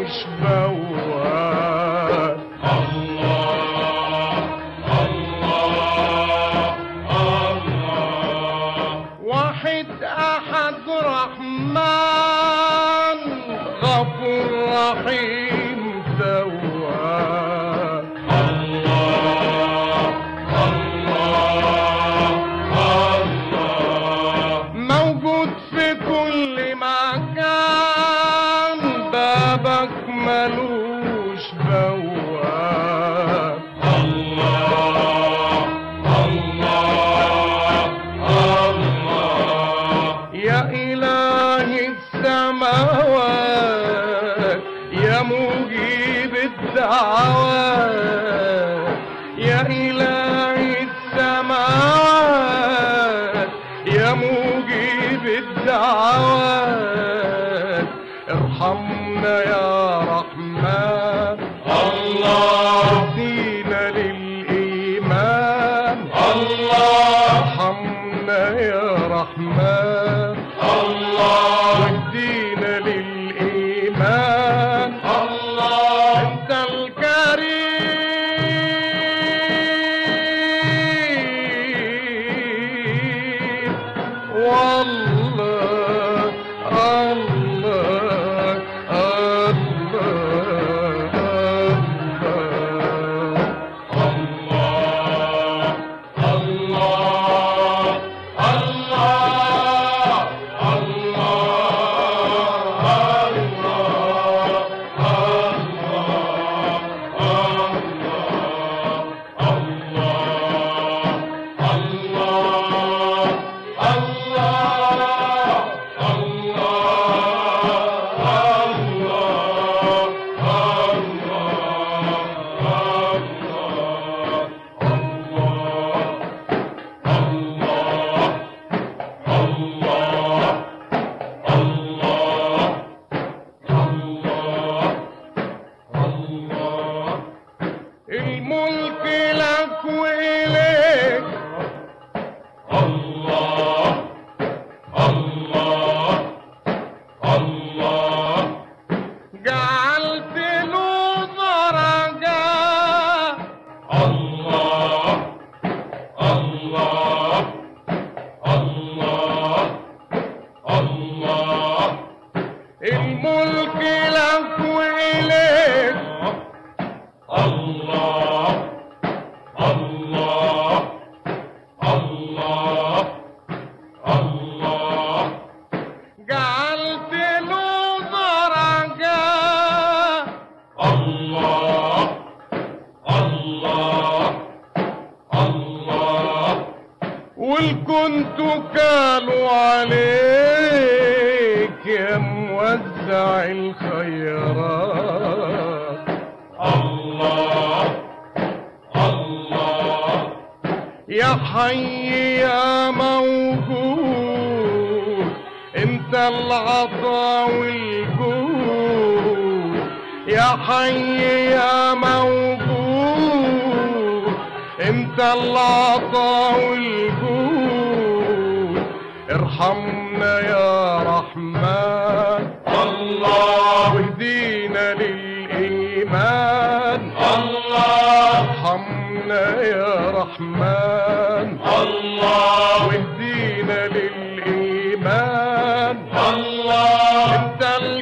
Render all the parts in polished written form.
ملوش بواب. الله الله الله. واحد أحد رحمن غفور رحيم تواب. الله الله الله. موجود في كل مكان بابك ملوش بواب. الله الله الله. يا إله السماوات يا مجيب الدعوات. يا إله السماوات يا مجيب الدعوات. ارحمنا يا رحمن الله. اهدينا للإيمان الله. ارحمنا يا رحمن الله. واهدينا للإيمان. الله. انت الكريم والله الله الملك لك وإليك. الله الله الله. جعلت له درجات. الله الله الله الله. الملك لك وإليك. الله الله الله الله. جعلت له درجات. الله الله الله. والكنت كالوا عليك يا موزع الخيرات. الله الله. يا حي يا موجود انت العطا والجود. يا حي يا موجود انت العطا والجود. ارحمنا يا رحمن الله. واهدينا للإيمان. الله ارحمنا يا رحمن الله. واهدينا للإيمان. الله انت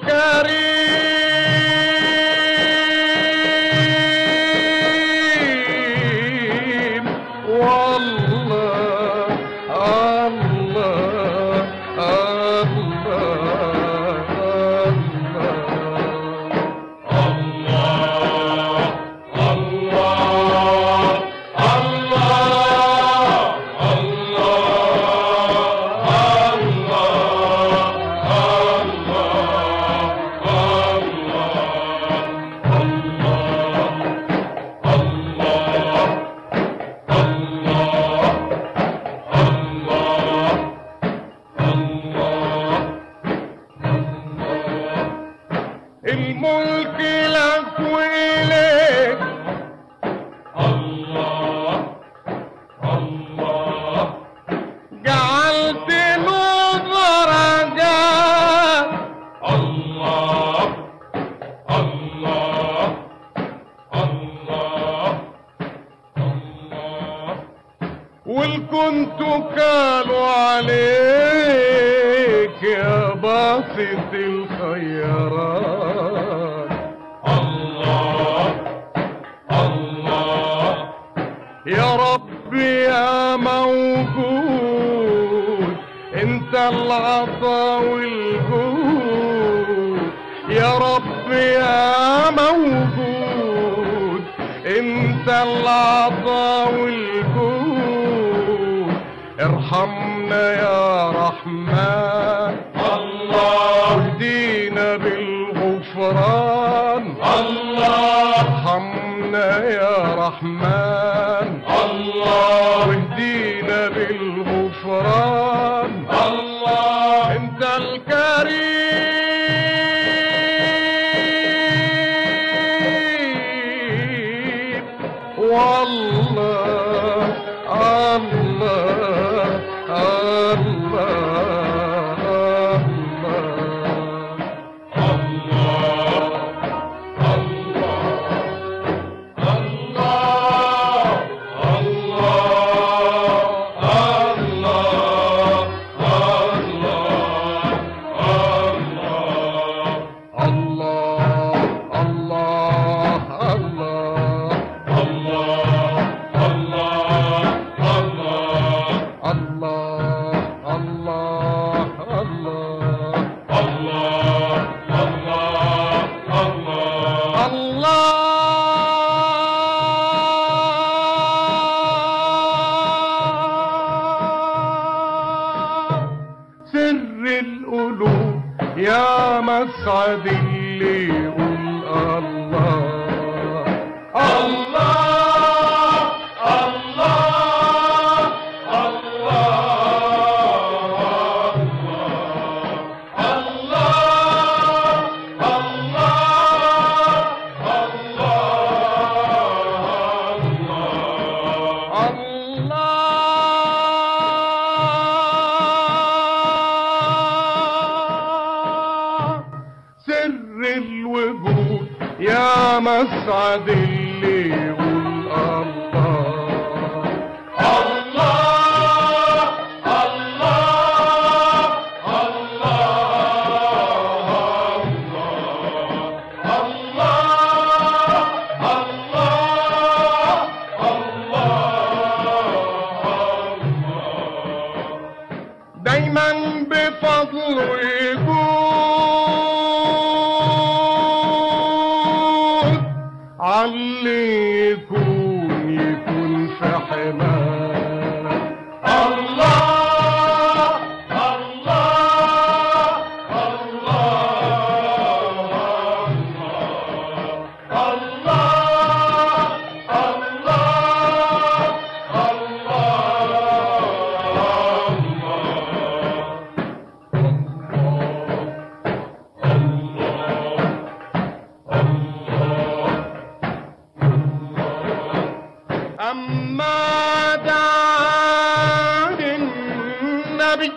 الكريم والله الله تكالوا عليك يا باسط الخيرات. الله الله يا رب يا موجود انت العطا والجود. يا رب يا موجود انت العطا والجود. ارحمنا يا رحمن الله واهدينا بالغفران. الله ارحمنا يا رحمن الله واهدينا بالغفران. الله انت الكريم والله الله الله يا مسعد اللي يقول الله الله الله الله الله الوجود يا مسعد اللي يقول الله الله الله الله دايما بفضله يكون علي يكون في حماه الله الله الله أما دعا النبي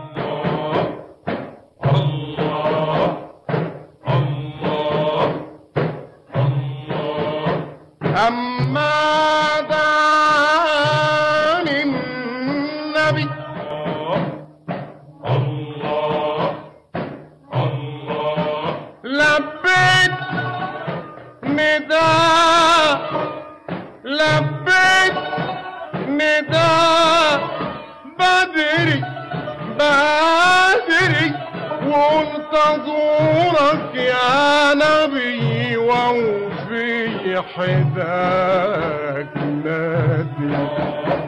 أما دعا النبي لبيت نداء لبيت نداء بدري بدري وقلت ازورك يا نبي وفي حداك نادي